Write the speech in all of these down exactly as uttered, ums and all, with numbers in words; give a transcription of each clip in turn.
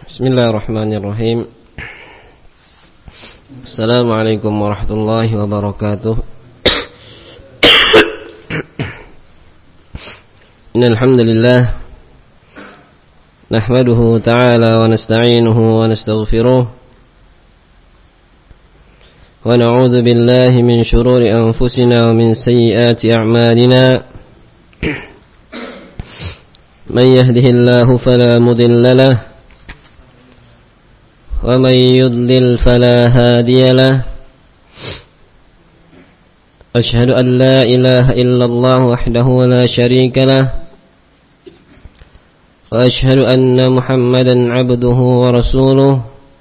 Bismillahirrahmanirrahim. Assalamualaikum warahmatullahi wabarakatuh. Innal hamdalillah nahmaduhu ta'ala wa nasta'inuhu wa nastaghfiruh wa na'udzu billahi min shururi anfusina wa min sayyiati a'malina. Man yahdihillahu fala mudilla lahu ومن يضلل فلا هادي له أشهد أن لا إله إلا الله وحده لا شريك له وأشهد أن محمدا عبده ورسوله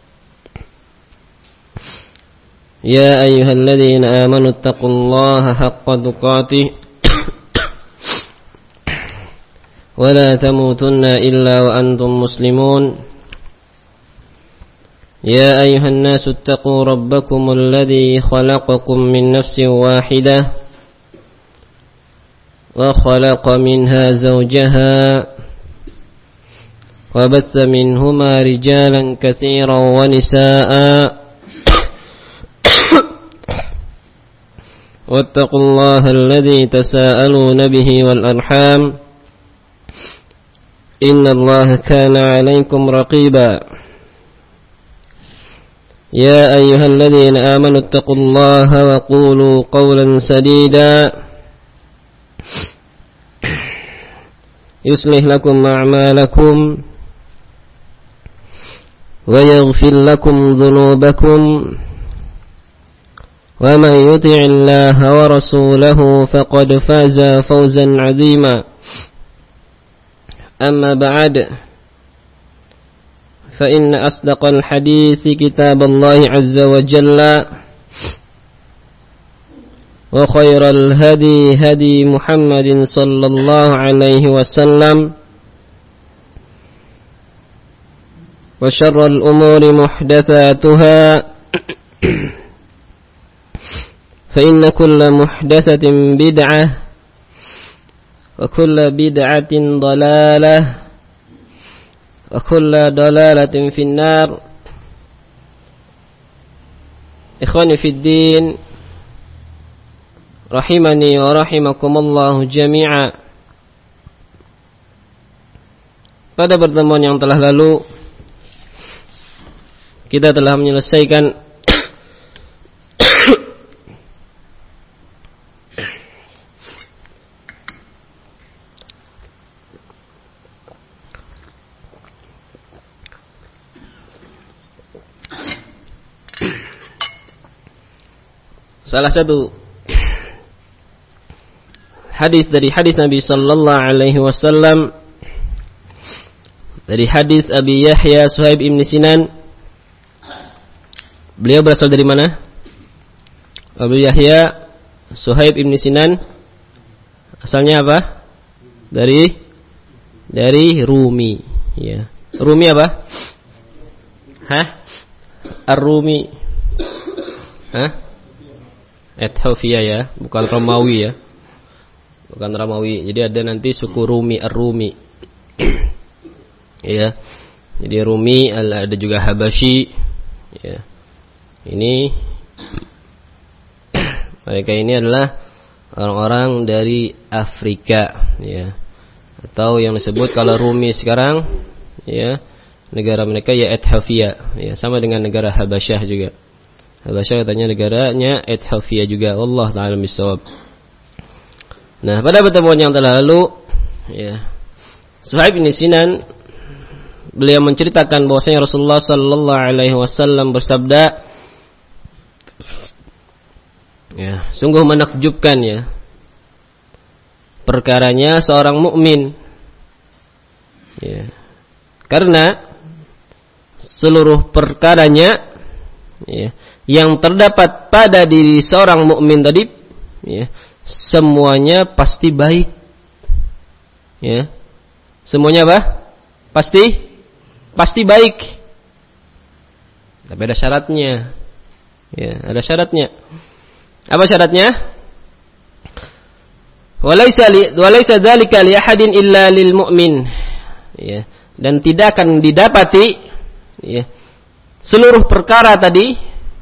يا أيها الذين آمنوا اتقوا الله حق تقاته ولا تموتن إلا وأنتم مسلمون يا أيها الناس اتقوا ربكم الذي خلقكم من نفس واحدة وخلق منها زوجها وبث منهما رجالا كثيرا ونساء واتقوا الله الذي تساءلون به والأرحام إن الله كان عليكم رقيبا يا أيها الذين آمنوا اتقوا الله وقولوا قولا سديدا يصلح لكم أعمالكم ويغفر لكم ذنوبكم ومن يطع الله ورسوله فقد فاز فوزا عظيما أما بعد فإن أصدق الحديث كتاب الله عز وجل وخير الهدي هدي محمد صلى الله عليه وسلم وشر الأمور محدثاتها فإن كل محدثة بدعة وكل بدعة ضلالة وكل ضلالة في النار. إخواني في الدين rahimani wa rahimakumullah jami'a. Pada pertemuan yang telah lalu kita telah menyelesaikan salah satu hadis dari hadis Nabi sallallahu alaihi wasallam, dari hadis Abi Yahya Suhaib ibn Sinan. Beliau berasal dari mana? Abu Yahya Suhaib ibn Sinan asalnya apa? Dari dari Rumi, ya. Rumi apa? Hah? Ar-Rumi. Hah? Ethiopia ya, bukan Romawi ya. Bukan Romawi. Jadi ada nanti suku Rumi, Ar-Rumi. Ya. Jadi Rumi, ada juga Habasyi. Ya. Ini mereka ini adalah orang-orang dari Afrika, ya. Atau yang disebut kalau Rumi sekarang, ya, negara mereka ya Ethiopia, ya, sama dengan negara Habasyah juga. Habasyah katanya negaranya Ethiopia juga. Wallahu ta'ala bishawab. Nah, pada pertemuan yang telah lalu, ya, Suhaib bin Sinan beliau menceritakan bahwasanya Rasulullah sallallahu alaihi wasallam bersabda, ya, sungguh menakjubkan ya perkaranya seorang mukmin, ya, karena seluruh perkaranya, ya, yang terdapat pada diri seorang mukmin tadi, ya, semuanya pasti baik, ya, semuanya apa? Pasti, pasti baik. Tapi ada syaratnya, ya, ada syaratnya. Apa syaratnya? Walaysa li walaysa dzalika li ahadin illa lil mu'min. Ya, dan tidak akan didapati, ya, seluruh perkara tadi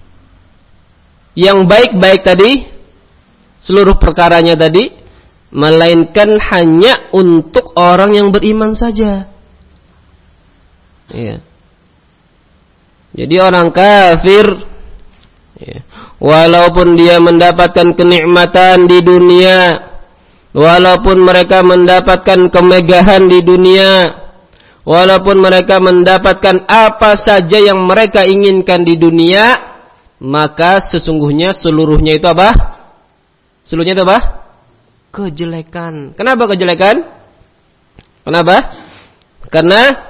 yang baik-baik tadi, seluruh perkaranya tadi, melainkan hanya untuk orang yang beriman saja. Ya. Jadi orang kafir, ya, walaupun dia mendapatkan kenikmatan di dunia, walaupun mereka mendapatkan kemegahan di dunia, walaupun mereka mendapatkan apa saja yang mereka inginkan di dunia, maka sesungguhnya seluruhnya itu apa? Seluruhnya itu apa? Kejelekan. Kenapa kejelekan? Kenapa? Karena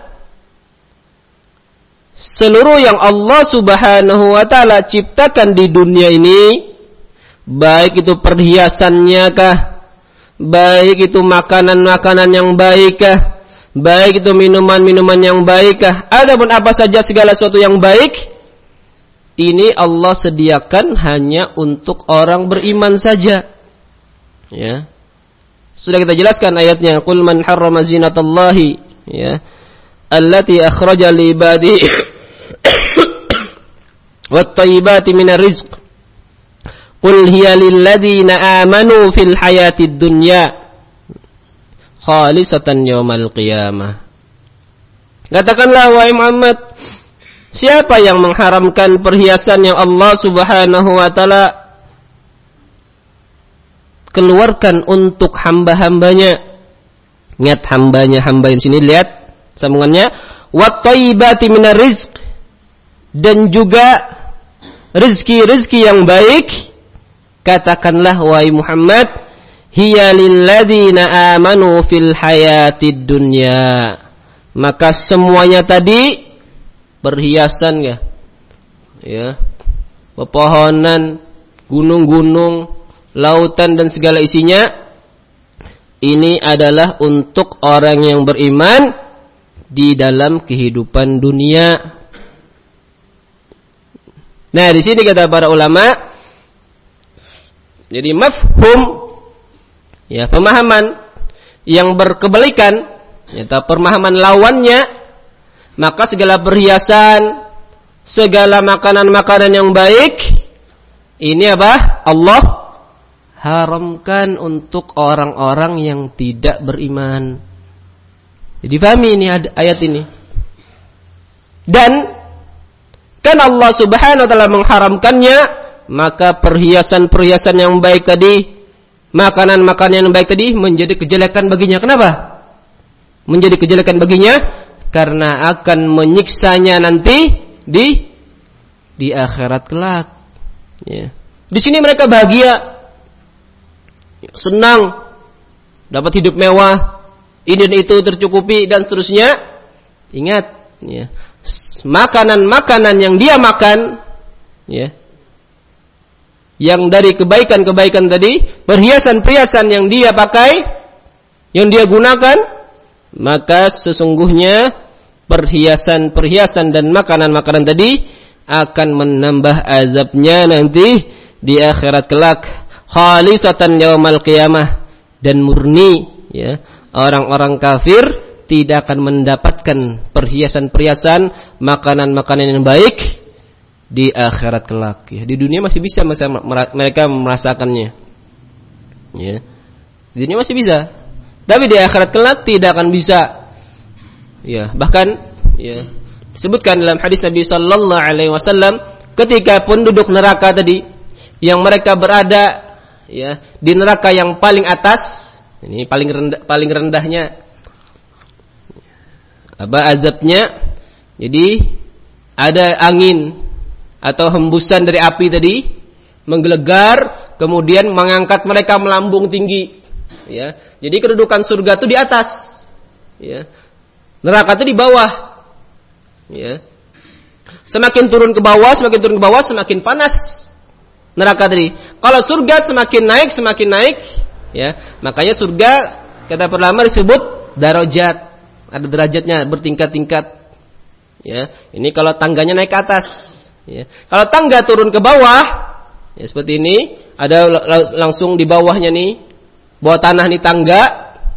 seluruh yang Allah Subhanahu wa taala ciptakan di dunia ini, baik itu perhiasannya kah, baik itu makanan-makanan yang baik kah, baik itu minuman-minuman yang baik kah, adapun apa saja segala sesuatu yang baik, ini Allah sediakan hanya untuk orang beriman saja. Ya. Sudah kita jelaskan ayatnya, qul man harrama zinatallahi, ya, allati akhraja li ibadihi wat thayyibati minar rizq. Qul hiya lil ladzina amanu fil hayatid dunya khalisatan yaumal qiyamah. Katakanlah wahai Muhammad, siapa yang mengharamkan perhiasan yang Allah Subhanahu wa taala keluarkan untuk hamba-hambanya? Ingat hambanya, hamba di sini, lihat sambungannya, wat thayyibati minar rizq, dan juga rezeki-rezeki yang baik. Katakanlah wahai Muhammad, hiya lil ladzina amanu fil hayatid dunya. Maka semuanya tadi, perhiasan ya, ya, pepohonan, gunung-gunung, lautan dan segala isinya, ini adalah untuk orang yang beriman di dalam kehidupan dunia. Nah, di sini kata para ulama, jadi mafhum, ya, pemahaman yang berkebalikan, atau pemahaman lawannya, maka segala perhiasan, segala makanan-makanan yang baik, ini apa? Allah haramkan untuk orang-orang yang tidak beriman. Jadi pahami ini ayat ini. Dan kan Allah Subhanahu wa taala mengharamkannya, maka perhiasan-perhiasan yang baik tadi, makanan-makanan yang baik tadi menjadi kejelekan baginya. Kenapa? Menjadi kejelekan baginya karena akan menyiksanya nanti di di akhirat kelak. Ya. Di sini mereka bahagia, senang, dapat hidup mewah, ini dan itu tercukupi dan seterusnya. Ingat, ya, makanan-makanan yang dia makan, ya, yang dari kebaikan-kebaikan tadi, perhiasan-perhiasan yang dia pakai, yang dia gunakan, maka sesungguhnya perhiasan-perhiasan dan makanan-makanan tadi akan menambah azabnya nanti di akhirat kelak, khalisatan yaumal qiyamah, dan murni, ya, orang-orang kafir tidak akan mendapatkan perhiasan-perhiasan, makanan-makanan yang baik di akhirat kelak. Ya, di dunia masih bisa mereka merasakannya. Ya. Di dunia masih bisa. Tapi di akhirat kelak tidak akan bisa. Ya, bahkan ya, disebutkan dalam hadis Nabi sallallahu alaihi wasallam, ketika penduduk neraka tadi yang mereka berada, ya, di neraka yang paling atas, ini paling rendah, paling rendahnya apa azabnya. Jadi ada angin atau hembusan dari api tadi menggelegar, kemudian mengangkat mereka melambung tinggi. Ya, jadi kedudukan surga itu di atas, ya, neraka itu di bawah. Ya, semakin turun ke bawah, semakin turun ke bawah, semakin panas neraka tadi. Kalau surga semakin naik, semakin naik, ya, makanya surga kata para ulama disebut darajat. Ada derajatnya, bertingkat-tingkat. Ya, ini kalau tangganya naik ke atas. Ya. Kalau tangga turun ke bawah, ya seperti ini, ada langsung di bawahnya nih, bawah tanah nih tangga,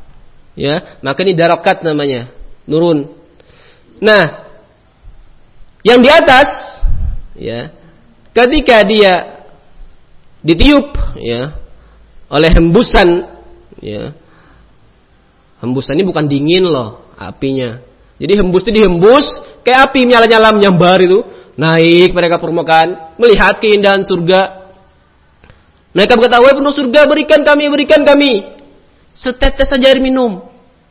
ya, maka ini darakat namanya, nurun. Nah, Yang di atas, ya, ketika dia ditiup, ya, oleh hembusan, ya, hembusan ini bukan dingin loh, apinya. Jadi hembus itu dihembus, kayak api nyala-nyala menyambar itu, naik mereka permukaan, melihat keindahan surga. Mereka berkata, wahai penuh surga, berikan kami, berikan kami setetes saja air minum.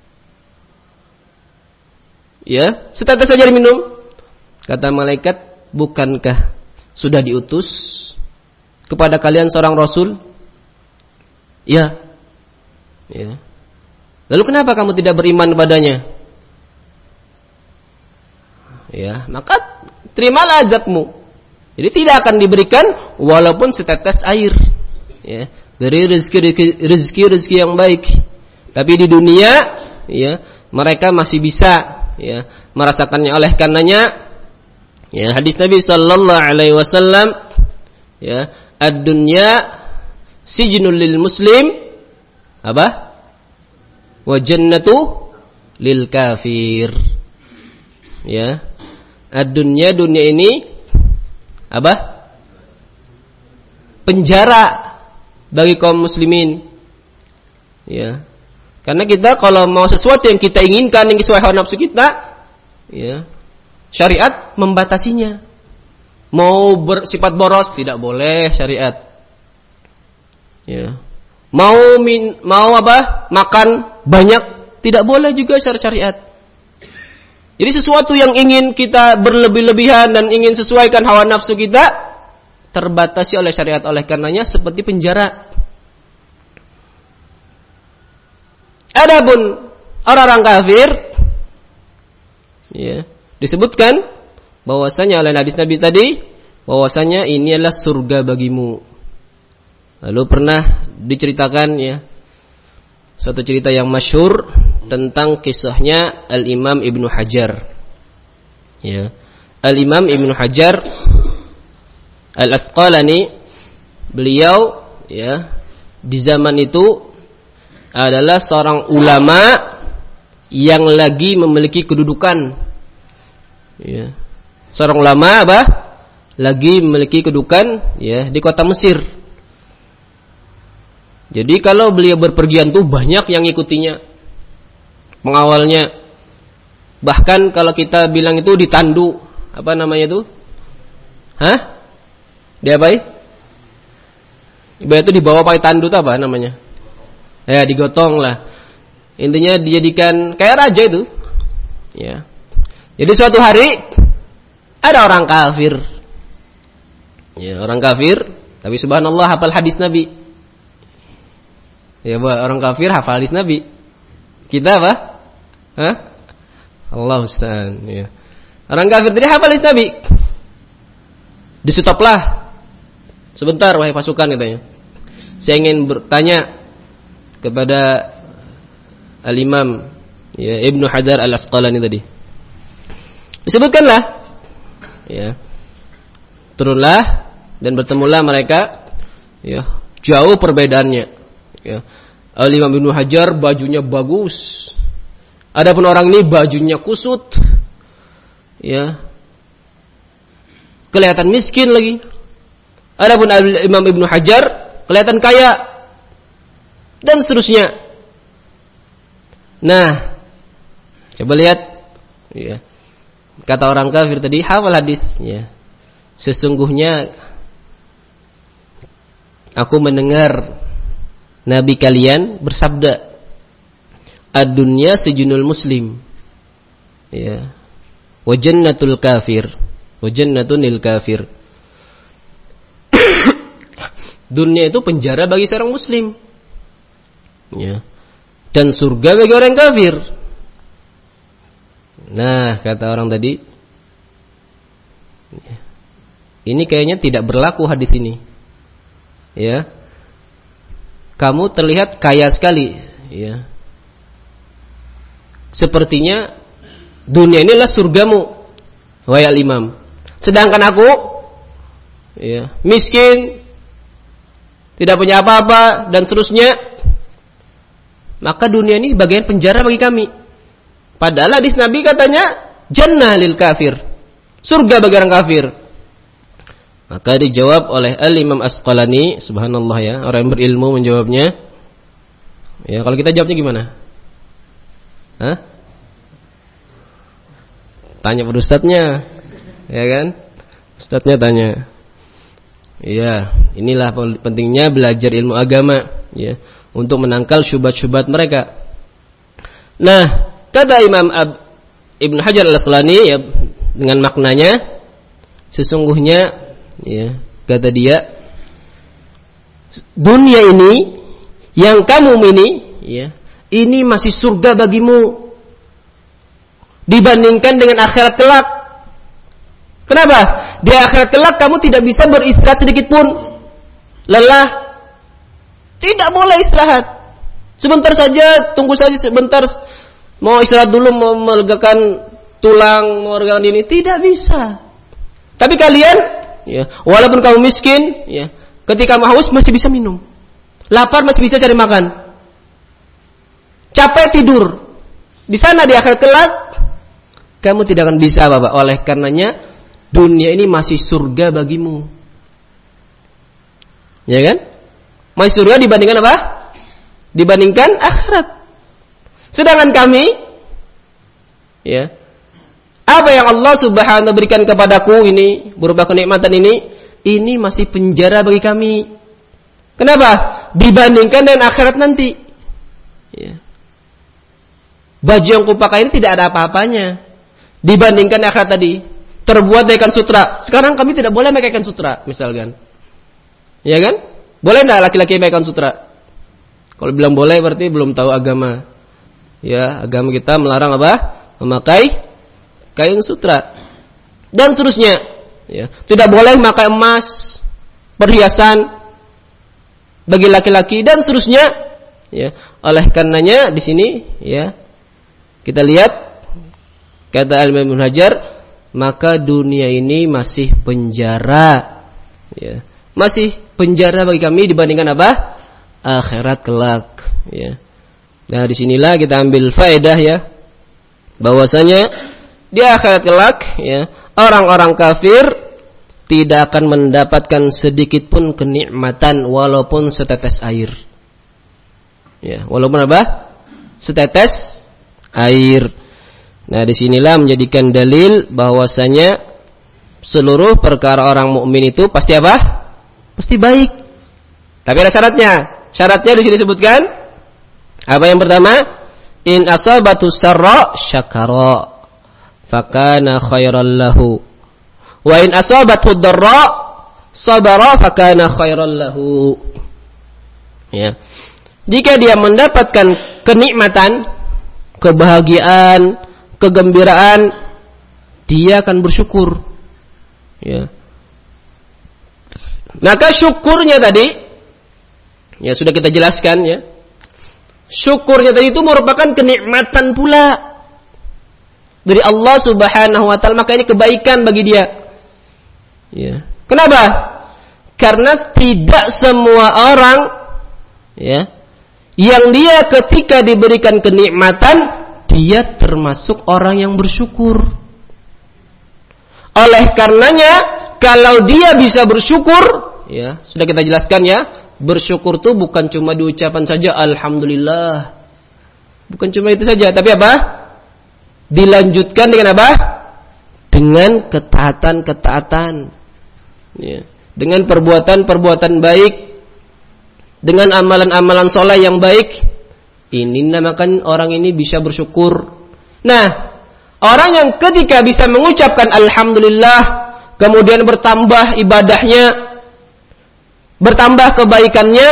Ya, setetes saja air minum. Kata malaikat, bukankah sudah diutus kepada kalian seorang rasul? Ya. Ya. Lalu kenapa kamu tidak beriman kepadanya? Ya, maka terimalah azabmu. Jadi tidak akan diberikan walaupun setetes air. Ya, dari rezeki rezeki rezeki yang baik. Tapi di dunia, ya, mereka masih bisa, ya, merasakannya. Oleh karenanya, ya, hadis Nabi sallallahu alaihi wasallam, ya, ad-dunya sijnul lil muslim, apa? Wa jannatu lil kafir. Ya. Ad-dunya, dunia ini apa? Penjara bagi kaum muslimin. Ya. Karena kita kalau mau sesuatu yang kita inginkan, yang sesuai hawa nafsu kita, ya, syariat membatasinya. Mau bersifat boros tidak boleh syariat. Ya. Mau min, mau apa? Makan banyak tidak boleh juga secara syariat. Jadi sesuatu yang ingin kita berlebih-lebihan dan ingin sesuaikan hawa nafsu kita terbatasi oleh syariat. Oleh karenanya seperti penjara. Adapun orang-orang kafir, ya, disebutkan bahwasanya oleh hadis Nabi tadi, bahwasanya ini adalah surga bagimu. Lalu pernah diceritakan, ya, suatu cerita yang masyhur tentang kisahnya Al-Imam Ibnu Hajar. Ya. Al-Imam Ibnu Hajar Al-Asqalani, beliau, ya, di zaman itu adalah seorang ulama yang lagi memiliki kedudukan. Ya. Seorang ulama apa? Lagi memiliki kedudukan, ya, di kota Mesir. Jadi kalau beliau berpergian tuh banyak yang ngikutinya, mengawalnya. Bahkan kalau kita bilang itu ditandu, apa namanya itu? Hah? Diapain? Ibarat itu dibawa pakai tandu itu apa namanya? Ya, digotong lah. Intinya dijadikan kayak raja itu. Ya. Jadi suatu hari ada orang kafir. Ya, orang kafir, tapi subhanallah hafal hadis Nabi. Ya, buat orang kafir hafal hadis Nabi. Kita apa? Hah? Allah Ustaz. Ya. Orang kafir tadi hafal hadis Nabi. Di-stoplah. Sebentar wahai pasukan, katanya. Saya ingin bertanya kepada Al-Imam, ya, Ibnu Hajar Al-Asqalani tadi. Disebutkanlah, ya. Turunlah dan bertemulah mereka, ya. Jauh perbedaannya. Ya. Al-Imam Ibnu Hajar bajunya bagus. Adapun orang ini bajunya kusut. Ya. Kelihatan miskin lagi. Adapun Al-Imam Ibnu Hajar kelihatan kaya. Dan seterusnya. Nah, coba lihat, ya. Kata orang kafir tadi, hafal hadis, ya. Sesungguhnya aku mendengar Nabi kalian bersabda, ad-dunya sijnul muslim, ya, wa jannatul kafir, wa jannatun lil kafir. Dunia itu penjara bagi seorang muslim, ya, dan surga bagi orang kafir. Nah, kata orang tadi, ini kayaknya tidak berlaku hadis ini, ya. Kamu terlihat kaya sekali, ya. Sepertinya dunia inilah surgamu, wahai al-imam. Sedangkan aku, ya, miskin, tidak punya apa-apa dan seterusnya. Maka dunia ini bagian penjara bagi kami. Padahal hadis Nabi katanya jannah lil kafir. surga bagi orang kafir. Maka dijawab oleh Al-Imam Asqalani, subhanallah ya, orang yang berilmu menjawabnya. Ya, kalau kita jawabnya gimana? Hah? Tanya pada ustadznya, ya kan? Ustadznya tanya. Iya, inilah pentingnya belajar ilmu agama, ya, untuk menangkal syubhat-syubhat mereka. Nah, kata Imam Ab, Ibnu Hajar Al-Asqalani ya, dengan maknanya, sesungguhnya, ya, kata dia, dunia ini yang kamu ini, ya, ini masih surga bagimu dibandingkan dengan akhirat kelak. Kenapa? Di akhirat kelak kamu tidak bisa beristirahat sedikit pun. Lelah, tidak boleh istirahat. Sebentar saja, tunggu saja sebentar. Mau istirahat dulu, mau melegakan tulang, mau melegakan ini, tidak bisa. Tapi kalian, ya, walaupun kamu miskin, ya, ketika mau haus masih bisa minum, lapar masih bisa cari makan, capek tidur. Di sana di akhirat kelak kamu tidak akan bisa, Bapak. Oleh karenanya dunia ini masih surga bagimu, ya kan? Masih surga dibandingkan apa? Dibandingkan akhirat. Sedangkan kami, ya, apa yang Allah Subhanahu wa taala berikan kepadaku ini berupa kenikmatan ini, ini masih penjara bagi kami. Kenapa? Dibandingkan dengan akhirat nanti. Ya. Baju yang kupakai ini tidak ada apa-apanya dibandingkan akhirat tadi. Terbuat dari ikan sutra. Sekarang kami tidak boleh pakai ikan sutra, misalkan. Ya kan? Boleh enggak laki-laki pakai ikan sutra? Kalau bilang boleh berarti belum tahu agama. Ya, agama kita melarang apa? Memakai kain sutra. Dan seterusnya. Ya, tidak boleh memakai emas, perhiasan bagi laki-laki dan seterusnya. Ya, oleh karenanya di sini, ya, kita lihat kata Al-Imam Ibnu Hajar, maka dunia ini masih penjara, ya, masih penjara bagi kami dibandingkan apa? Akhirat kelak, ya. Nah, disinilah kita ambil faedah, ya, bahwasanya di akhirat kelak, ya, orang-orang kafir tidak akan mendapatkan sedikit pun kenikmatan walaupun setetes air, ya, walaupun apa? Setetes air. Nah, disinilah menjadikan dalil bahwasanya seluruh perkara orang mukmin itu pasti apa? Pasti baik. Tapi ada syaratnya. Syaratnya di sini disebutkan apa yang pertama? In asabatu sarra syakara fakana khairal lahu. Wa in asabatu darra sabara fakana khairal lahu. Ya. Jika dia mendapatkan kenikmatan, kebahagiaan, kegembiraan, dia akan bersyukur. Ya. Maka syukurnya tadi, ya sudah kita jelaskan, ya. Syukurnya tadi itu merupakan kenikmatan pula dari Allah Subhanahu wa taala, maka ini kebaikan bagi dia. Ya. Kenapa? Karena tidak semua orang, ya, yang dia ketika diberikan kenikmatan dia termasuk orang yang bersyukur. Oleh karenanya, kalau dia bisa bersyukur, ya, sudah kita jelaskan, ya, bersyukur itu bukan cuma diucapan saja alhamdulillah. Bukan cuma itu saja, tapi apa? Dilanjutkan dengan apa? Dengan ketaatan-ketaatan. Ya, dengan perbuatan-perbuatan baik, dengan amalan-amalan soleh yang baik. Ini namakan orang ini bisa bersyukur. Nah, orang yang ketika bisa mengucapkan alhamdulillah, kemudian bertambah ibadahnya, bertambah kebaikannya,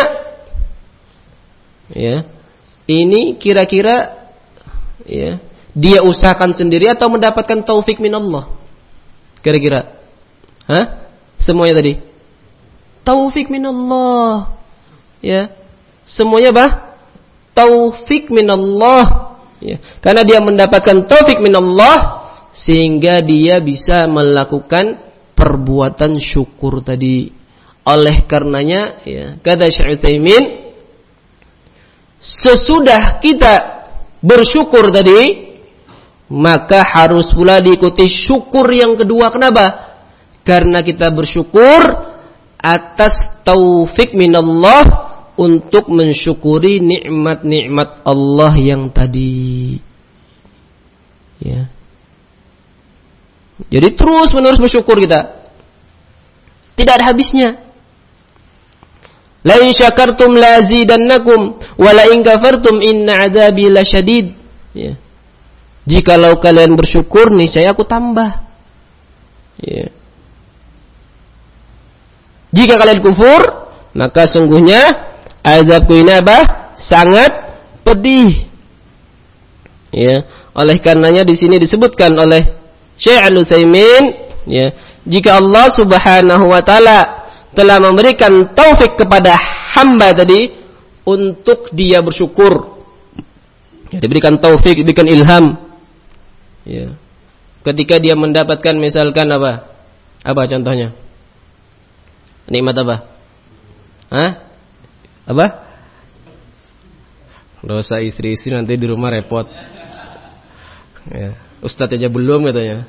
ya, ini kira-kira, ya, dia usahakan sendiri atau mendapatkan taufik minallah? Kira-kira, hah? Semuanya tadi taufik minallah, ya, semuanya bah taufik minallah, ya. Karena dia mendapatkan taufik minallah sehingga dia bisa melakukan perbuatan syukur tadi. Oleh karenanya, ya, kata Syekh Utsaimin, sesudah kita bersyukur tadi, maka harus pula diikuti syukur yang kedua. Kenapa? Karena kita bersyukur atas taufik minallah untuk mensyukuri nikmat-nikmat Allah yang tadi. Ya. Jadi terus menerus bersyukur kita. Tidak ada habisnya. La in syakartum la azidannakum wa la in kafartum inna 'adzabi lasyadid. Ya. Jikalau kalian bersyukur niscaya aku tambah. Ya. Jika kalian kufur, maka sungguhnya azabku ini apa? Sangat pedih. Ya. Oleh karenanya di sini disebutkan oleh Syekh Al-Utsaimin, ya, jika Allah Subhanahu wa taala telah memberikan taufik kepada hamba tadi untuk dia bersyukur, ya, diberikan taufik, diberikan ilham, ya, ketika dia mendapatkan misalkan apa, apa contohnya, nikmat apa, Hah? apa, dosa istri-istri nanti di rumah repot, ya. Ustadz aja belum katanya.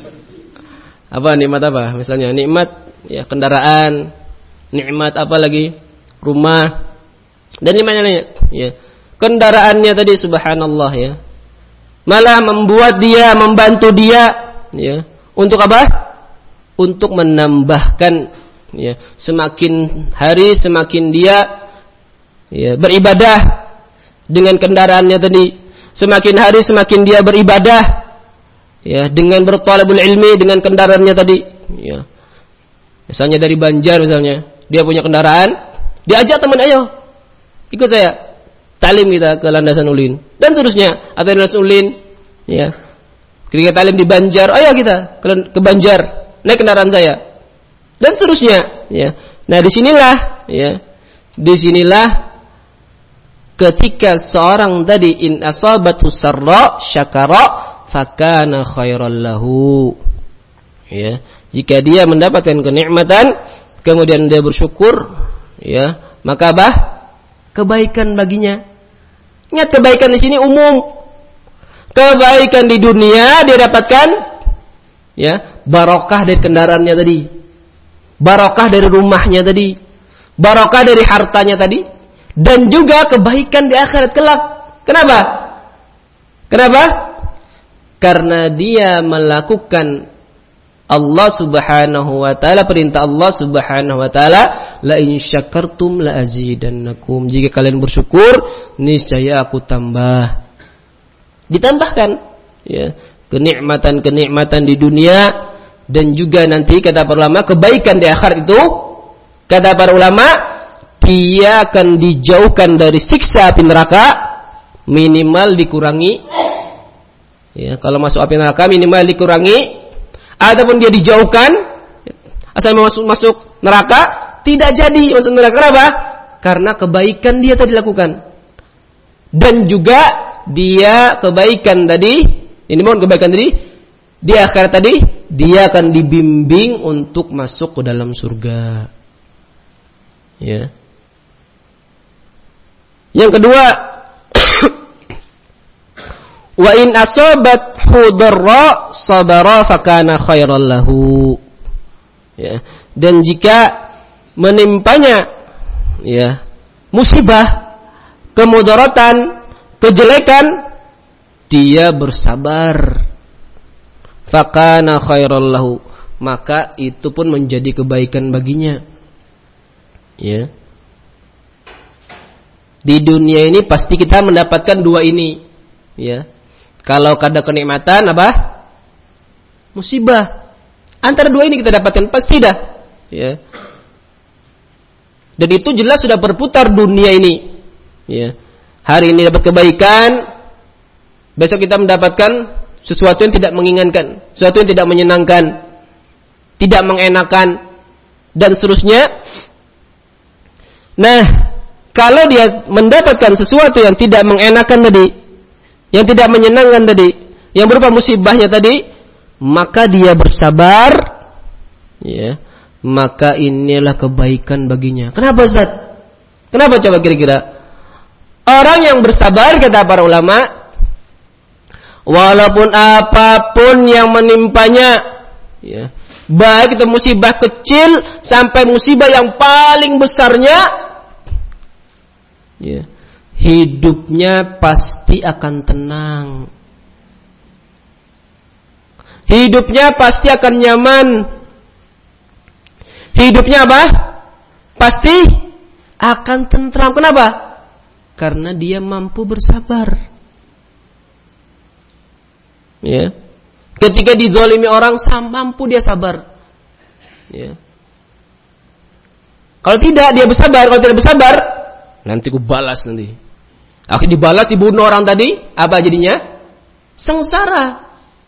Apa nikmat apa? Misalnya nikmat ya kendaraan, nikmat apa lagi? Rumah. Dan nikmatnya lainnya, ya. Kendaraannya tadi subhanallah ya. Malah membuat dia, membantu dia ya. Untuk apa? Untuk menambahkan ya, semakin hari semakin dia ya, beribadah dengan kendaraannya tadi. Semakin hari semakin dia beribadah ya, dengan berthalabul ilmi dengan kendaraannya tadi, ya. Misalnya dari Banjar misalnya, dia punya kendaraan, diajak teman, ayo ikut saya talim kita ke Landasan Ulin dan seterusnya, atau Landasan Ulin, ya. Ketika talim di Banjar, ayo kita ke, ke Banjar naik kendaraan saya dan seterusnya, ya. Nah disinilah, ya, disinilah ketika seorang tadi in asabatu sarra syakara fakana khairal lahu. Ya, jika dia mendapatkan kenikmatan kemudian dia bersyukur, ya, maka apa? Kebaikan baginya. Ingat, kebaikan di sini umum. Kebaikan di dunia dia dapatkan, ya, barokah dari kendaraannya tadi. Barokah dari rumahnya tadi. Barokah dari hartanya tadi, dan juga kebaikan di akhirat kelak. Kenapa? Kenapa? Karena dia melakukan Allah Subhanahu wa taala, perintah Allah Subhanahu wa taala, la in syakartum la azidannakum. Jika kalian bersyukur, niscaya aku tambah. Ditambahkan, ya, kenikmatan-kenikmatan di dunia dan juga nanti kata para ulama kebaikan di akhirat itu, kata para ulama, dia akan dijauhkan dari siksa api neraka minimal dikurangi. Ya, kalau masuk api neraka minimal dikurangi, ataupun dia dijauhkan, asal masuk masuk neraka tidak jadi masuk neraka. Kenapa? Karena kebaikan dia tadi lakukan, dan juga dia kebaikan tadi, ini mohon kebaikan tadi di akhirat tadi dia akan dibimbing untuk masuk ke dalam surga. Ya. Yang kedua, wa in asabathu darra sabara fakana khairal lahu. Ya. Dan jika menimpanya, ya, musibah, kemudaratan, kejelekan, dia bersabar. Fakana khairal lahu, maka itu pun menjadi kebaikan baginya. Ya. Di dunia ini pasti kita mendapatkan dua ini, ya. Kalau ada kenikmatan apa? Musibah. Antara dua ini kita dapatkan pasti dah, ya. Dan itu jelas sudah berputar dunia ini, ya. Hari ini dapat kebaikan, besok kita mendapatkan sesuatu yang tidak menginginkan, sesuatu yang tidak menyenangkan, tidak mengenakan, dan seterusnya. Nah, kalau dia mendapatkan sesuatu yang tidak mengenakan tadi, yang tidak menyenangkan tadi, yang berupa musibahnya tadi, maka dia bersabar, ya, maka inilah kebaikan baginya. Kenapa, Ustaz? Kenapa coba kira-kira? Orang yang bersabar, kata para ulama, Walaupun apapun yang menimpanya, ya, baik itu musibah kecil sampai musibah yang paling besarnya, ya, hidupnya pasti akan tenang. Hidupnya pasti akan nyaman. Hidupnya apa? Pasti akan tentram. Kenapa? Karena dia mampu bersabar. Ya. Ketika dizalimi orang, mampu dia sabar. Ya. Kalau tidak dia bersabar, kalau tidak bersabar, nanti ku balas nanti. Aku dibalas, dibunuh orang tadi, apa jadinya? Sengsara.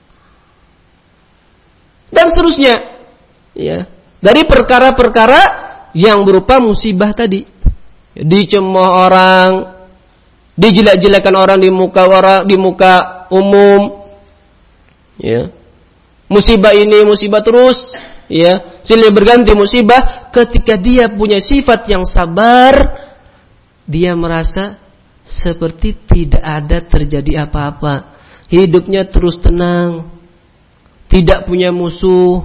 Dan seterusnya. Ya. Dari perkara-perkara yang berupa musibah tadi. Dicemooh orang, dijelek-jelekan orang di muka orang, di muka umum. Ya. Musibah ini musibah terus, ya, silih berganti musibah. Ketika dia punya sifat yang sabar, dia merasa seperti tidak ada terjadi apa-apa. Hidupnya terus tenang, tidak punya musuh,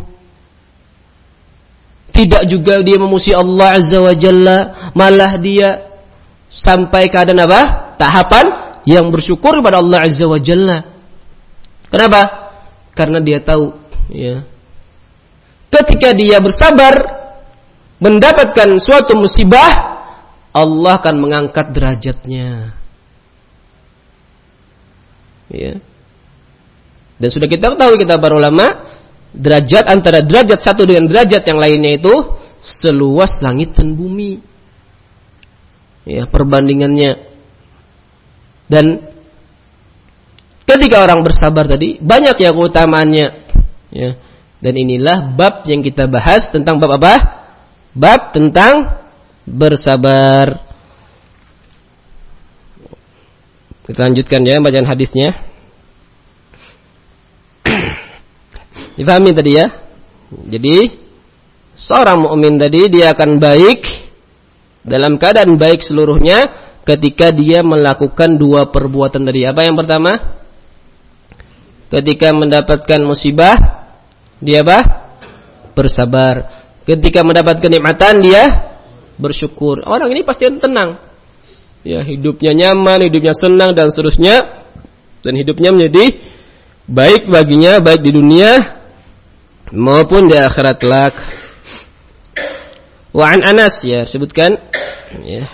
tidak juga dia memusuhi Allah Azza wa Jalla, malah dia sampai keadaan apa? Tahapan yang bersyukur kepada Allah Azza wa Jalla. Kenapa? Karena dia tahu, ya, ketika dia bersabar mendapatkan suatu musibah, Allah akan mengangkat derajatnya. Ya. Dan sudah kita tahu, kita para ulama, derajat antara derajat satu dengan derajat yang lainnya itu seluas langit dan bumi. Ya, perbandingannya. Dan ketika orang bersabar tadi, banyak ya keutamaannya. Ya. Dan inilah bab yang kita bahas tentang bab apa? Bab tentang bersabar. Kita lanjutkan ya bacaan hadisnya. Difahami tadi ya. Jadi seorang mukmin tadi dia akan baik dalam keadaan baik seluruhnya ketika dia melakukan dua perbuatan tadi. Apa yang pertama? Ketika mendapatkan musibah, dia apa? Bersabar. Ketika mendapatkan kenikmatan, dia bersyukur. Orang ini pasti tenang. Ya, hidupnya nyaman, hidupnya senang dan seterusnya. Dan hidupnya menjadi baik baginya, baik di dunia maupun di akhirat kelak. Wa an Anas, ya, sebutkan, ya.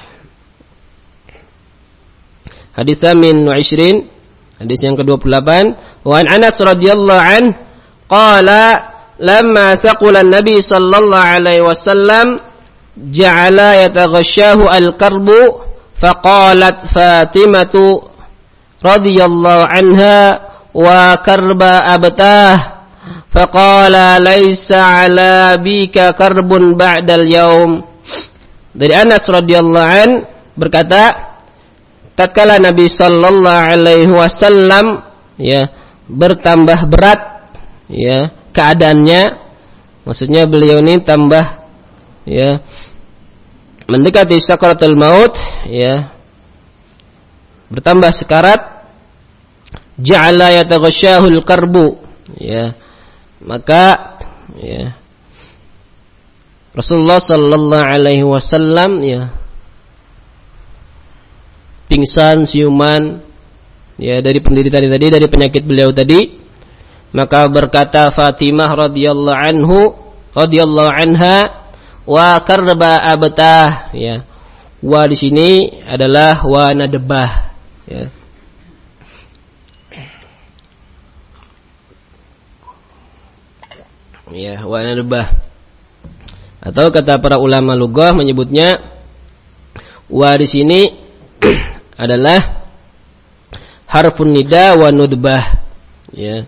Hadits min wa ishrin. Hadis yang ke-dua puluh delapan, wa an Anas radhiyallahu an qala lamma thaqula an-nabi sallallahu alaihi wasallam ja'ala yataghashahu al-karbu faqalat Fatimatu radhiyallahu anha wa karba abtah faqala laisa ala bika karbun ba'dal yaum. Dari Anas radhiyallahu an berkata, tatkala Nabi sallallahu alaihi wasallam, ya, bertambah berat, ya, keadaannya, maksudnya beliau ini tambah, ya, mendekati sakaratul maut, ya, bertambah sekarat, ja'ala yataghashahul karbu, ya, maka, ya, Rasulullah sallallahu alaihi wasallam, ya, pingsan, siuman, ya, dari penderitaan tadi, dari penyakit beliau tadi. Maka berkata Fatimah radhiyallahu anhu, radhiyallahu anha, wa karba abtah, ya. Wa di sini adalah wa nadbah, ya. Ya, wa nadbah. Atau kata para ulama lughah menyebutnya wa di sini adalah harfun nida wa nudbah, ya,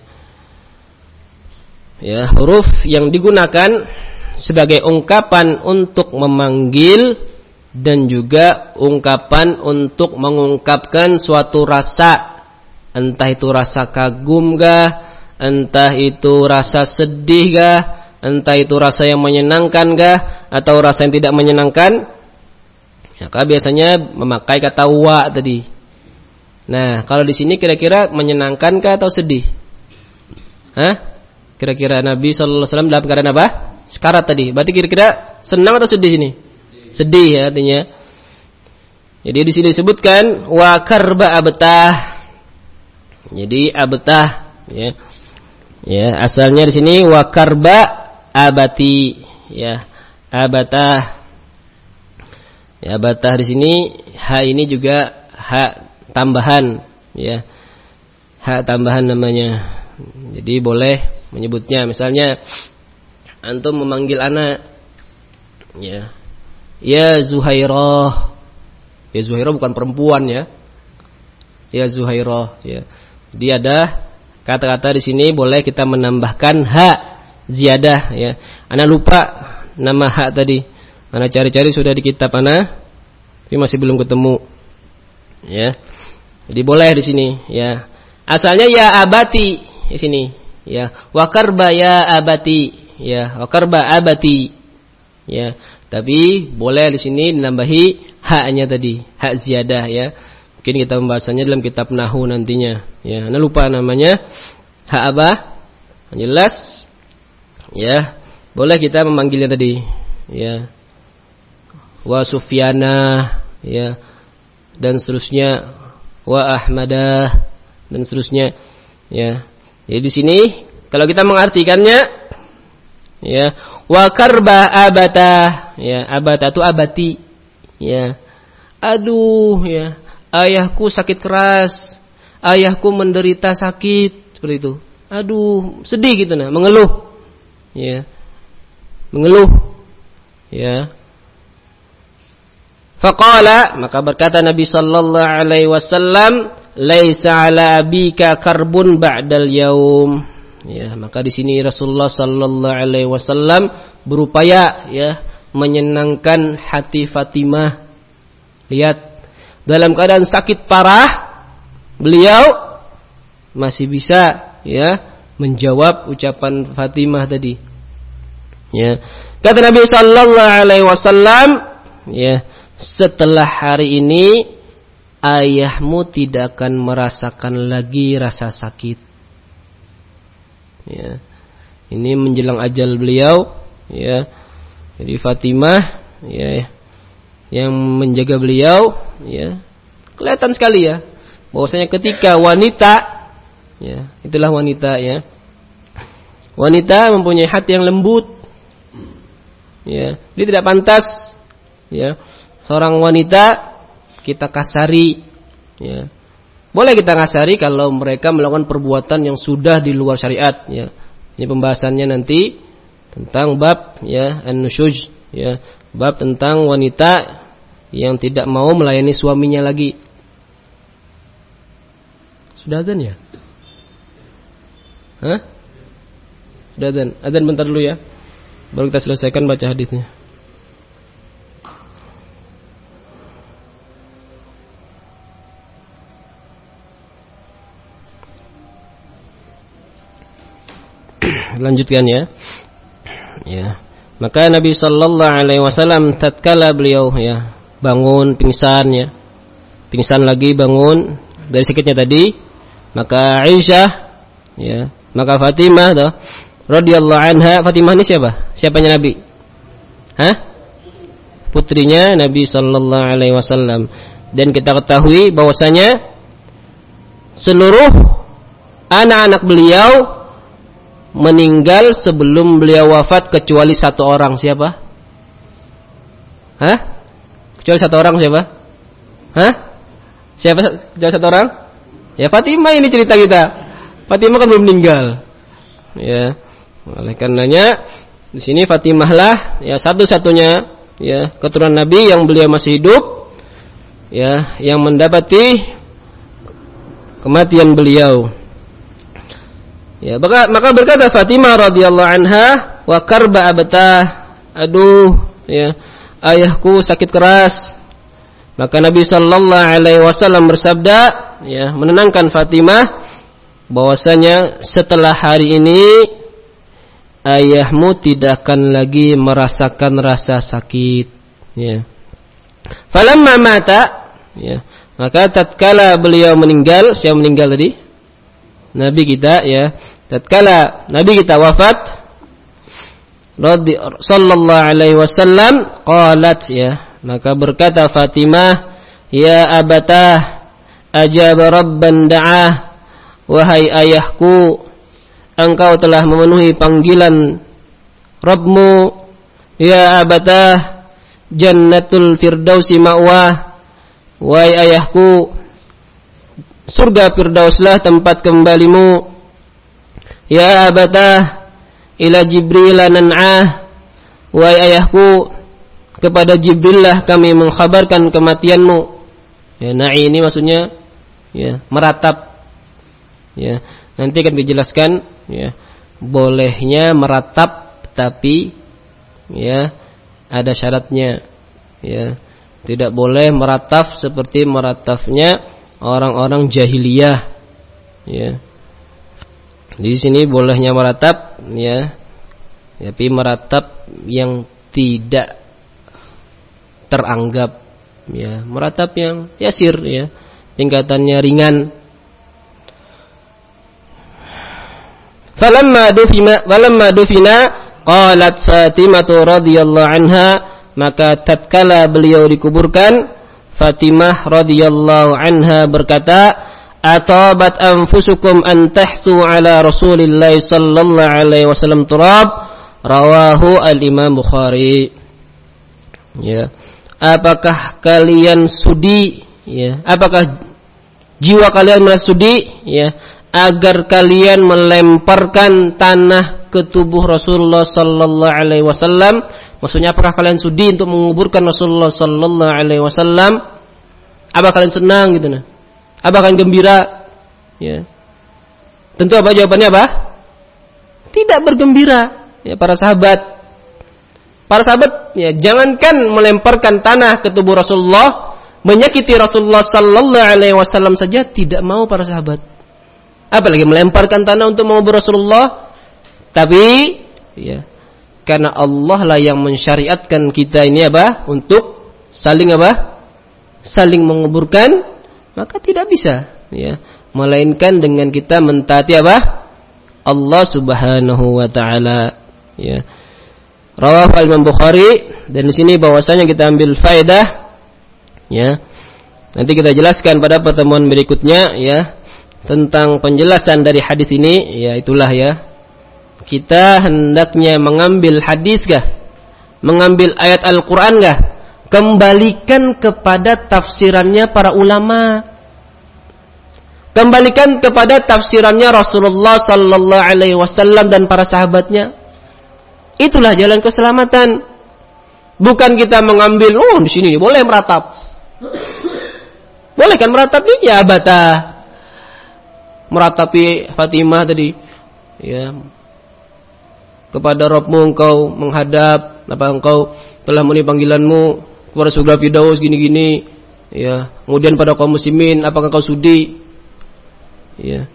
ya, huruf yang digunakan sebagai ungkapan untuk memanggil dan juga ungkapan untuk mengungkapkan suatu rasa, entah itu rasa kagum kah, entah itu rasa sedih kah, entah itu rasa yang menyenangkan kah, atau rasa yang tidak menyenangkan. Maka biasanya memakai kata wa tadi. Nah, kalau di sini kira-kira menyenangkankah atau sedih? Hah? Kira-kira Nabi sallallahu alaihi wasallam dalam keadaan apa? Sekarat tadi. Berarti kira-kira senang atau sedih ini? Sedih ya artinya. Jadi di sini disebutkan wa karba abtah. Jadi abtah ya. Ya, asalnya di sini wa karba abati ya. Abatah. Ya, abatah di sini ha ini juga hak tambahan ya. Hak tambahan namanya. Jadi boleh menyebutnya misalnya antum memanggil anak ya. Ya Zuhairah. Ya Zuhairah bukan perempuan ya. Ya Zuhairah ya. Jadi ada kata-kata di sini boleh kita menambahkan hak ziyadah ya. Ana lupa nama hak tadi. Ana cari-cari sudah di kitab ana tapi masih belum ketemu. Ya. Jadi boleh di sini ya. Asalnya ya abati di sini ya. Wa karba ya abati ya. Wa karba abati ya. Tapi boleh di sini dinambahi haknya tadi, hak ziyadah ya. Mungkin kita pembahasannya dalam kitab Nahwu nantinya ya. Ana lupa namanya. Hak apa? Jelas ya. Boleh kita memanggilnya tadi ya. Wa Sufyana ya. Dan seterusnya wa Ahmadah dan seterusnya ya. Jadi di sini kalau kita mengartikannya ya, wa karba abata ya, abata itu abati ya. Aduh ya, ayahku sakit keras, ayahku menderita sakit seperti itu. Aduh, sedih gitu nah, mengeluh ya. Mengeluh ya. Faqala, maka berkata Nabi sallallahu alaihi wasallam, laisa ala abika karbun ba'dal yaum. Ya, maka di sini Rasulullah sallallahu alaihi wasallam berupaya ya menyenangkan hati Fatimah. Lihat, dalam keadaan sakit parah beliau masih bisa ya menjawab ucapan Fatimah tadi. Ya. Kata Nabi sallallahu alaihi wasallam, ya, setelah hari ini ayahmu tidak akan merasakan lagi rasa sakit. Ya. Ini menjelang ajal beliau, ya. Jadi Fatimah, ya, yang menjaga beliau, ya. Kelihatan sekali ya, bahwasanya ketika wanita, ya, itulah wanita, ya. Wanita mempunyai hati yang lembut, ya. Dia tidak pantas, ya, seorang wanita kita kasari, ya. Boleh kita kasari kalau mereka melakukan perbuatan yang sudah di luar syariat, ya. Ini pembahasannya nanti tentang bab, ya, an-nusyuj, ya, bab tentang wanita yang tidak mau melayani suaminya lagi. Sudah adzan ya? Hah? Sudah adzan. Adzan bentar dulu ya. Baru kita selesaikan baca hadisnya. Lanjutkan ya. Ya. Maka Nabi sallallahu alaihi wasallam tatkala beliau, ya, bangun pingsan, ya. Pingsan lagi bangun dari sakitnya tadi, maka Aisyah, ya, maka Fatimah tuh radhiyallahu anha. Fatimah ini siapa? Siapanya Nabi? Hah? Putrinya Nabi sallallahu alaihi wasallam. Dan kita ketahui bahwasanya seluruh anak-anak beliau meninggal sebelum beliau wafat kecuali satu orang. Siapa? Hah? Kecuali satu orang siapa? Hah? Siapa kecuali satu orang? Ya Fatimah, ini cerita kita. Fatimah kan belum meninggal. Ya. Oleh karenanya di sini Fatimah lah, ya, satu-satunya, ya, keturunan Nabi yang beliau masih hidup, ya, yang mendapati kematian beliau. Ya, maka, maka berkata Fatimah radhiyallahu anha, wa karba abtah, aduh, ya, ayahku sakit keras. Maka Nabi sallallahu alaihi wasallam bersabda, ya, menenangkan Fatimah bahwasanya setelah hari ini ayahmu tidak akan lagi merasakan rasa sakit, ya. Falamma mata, ya, Maka tatkala beliau meninggal, siapa meninggal tadi? Nabi kita ya. Tatkala Nabi kita wafat, radhi sallallahu alaihi wasallam qalat ya, maka berkata Fatimah, ya abatah ajab rabban da'ah, wahai ayahku, engkau telah memenuhi panggilan Rabbmu. Ya abatah jannatul firdausi ma'wah, wahai ayahku, surga firdauslah tempat kembalimu. Ya abatah ila Jibril nan'ah, wahai ayahku, kepada Jibril lah kami mengkhabarkan kematianmu. Ya, na'i ini maksudnya ya meratap. Ya, nanti akan dijelaskan ya bolehnya meratap, tapi ya ada syaratnya. Ya, tidak boleh meratap seperti meratapnya orang-orang jahiliyah. Ya. Di sini bolehnya meratap ya, tapi meratap yang tidak teranggap ya, meratap yang yasir ya, tingkatannya ringan. Falamma dufina falamma dufina qalat Fatimah radhiyallahu anha, maka tatkala beliau dikuburkan, Fatimah radhiyallahu anha berkata, atabat anfusukum an tahsu ala Rasulillah sallallahu alaihi wasallam turab, rawahu al-Imam Bukhari. Ya, apakah kalian sudi ya, apakah jiwa kalian merasa sudi ya agar kalian melemparkan tanah ke tubuh Rasulullah sallallahu alaihi wasallam? Maksudnya apakah kalian sudi untuk menguburkan Rasulullah sallallahu alaihi wasallam? Apa kalian senang gitu nah? Apa kalian gembira? Ya. Tentu apa jawabannya apa? Tidak bergembira. Ya, para sahabat. Para sahabat ya jangankan melemparkan tanah ke tubuh Rasulullah, menyakiti Rasulullah sallallahu alaihi wasallam saja tidak mau para sahabat. Apalagi melemparkan tanah untuk mengubur Rasulullah. Tapi ya, karena Allah lah yang mensyariatkan kita ini apa? Untuk saling apa? Saling menguburkan, maka tidak bisa ya, melainkan dengan kita mentaati apa? Allah Subhanahu wa taala ya. Rawahu Imam Bukhari, dan di sini bahwasanya kita ambil faedah ya. Nanti kita jelaskan pada pertemuan berikutnya ya tentang penjelasan dari hadis ini ya. Itulah ya, kita hendaknya mengambil hadis kah? Mengambil ayat Al-Qur'an kah? Kembalikan kepada tafsirannya para ulama. Kembalikan kepada tafsirannya Rasulullah sallallahu alaihi wasallam dan para sahabatnya. Itulah jalan keselamatan. Bukan kita mengambil, oh di sini boleh meratap. Boleh kan meratap nih? Ya bata. Meratapi Fatimah tadi. Ya. Kepada Rabbmu engkau menghadap, apa engkau telah memenuhi panggilanmu kepada surga Firdaus gini-gini. Ya. Kemudian pada kaum muslimin, apakah kau sudi? Ya.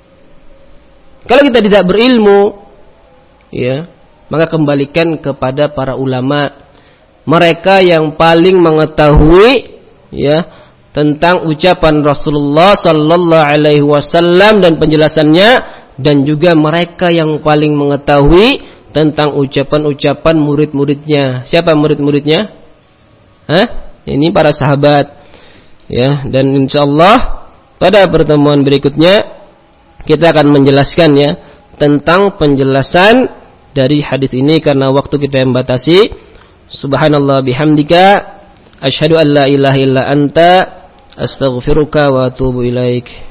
Kalau kita tidak berilmu, ya, maka kembalikan kepada para ulama, mereka yang paling mengetahui ya tentang ucapan Rasulullah sallallahu alaihi wasallam dan penjelasannya, dan juga mereka yang paling mengetahui tentang ucapan-ucapan murid-muridnya. Siapa murid-muridnya? Hah? Ini para sahabat. Ya, dan insyaallah pada pertemuan berikutnya kita akan menjelaskan ya tentang penjelasan dari hadis ini, karena waktu kita yang batasi. Subhanallah bihamdika asyhadu an la ilaha illa anta astaghfiruka wa atubu ilaik.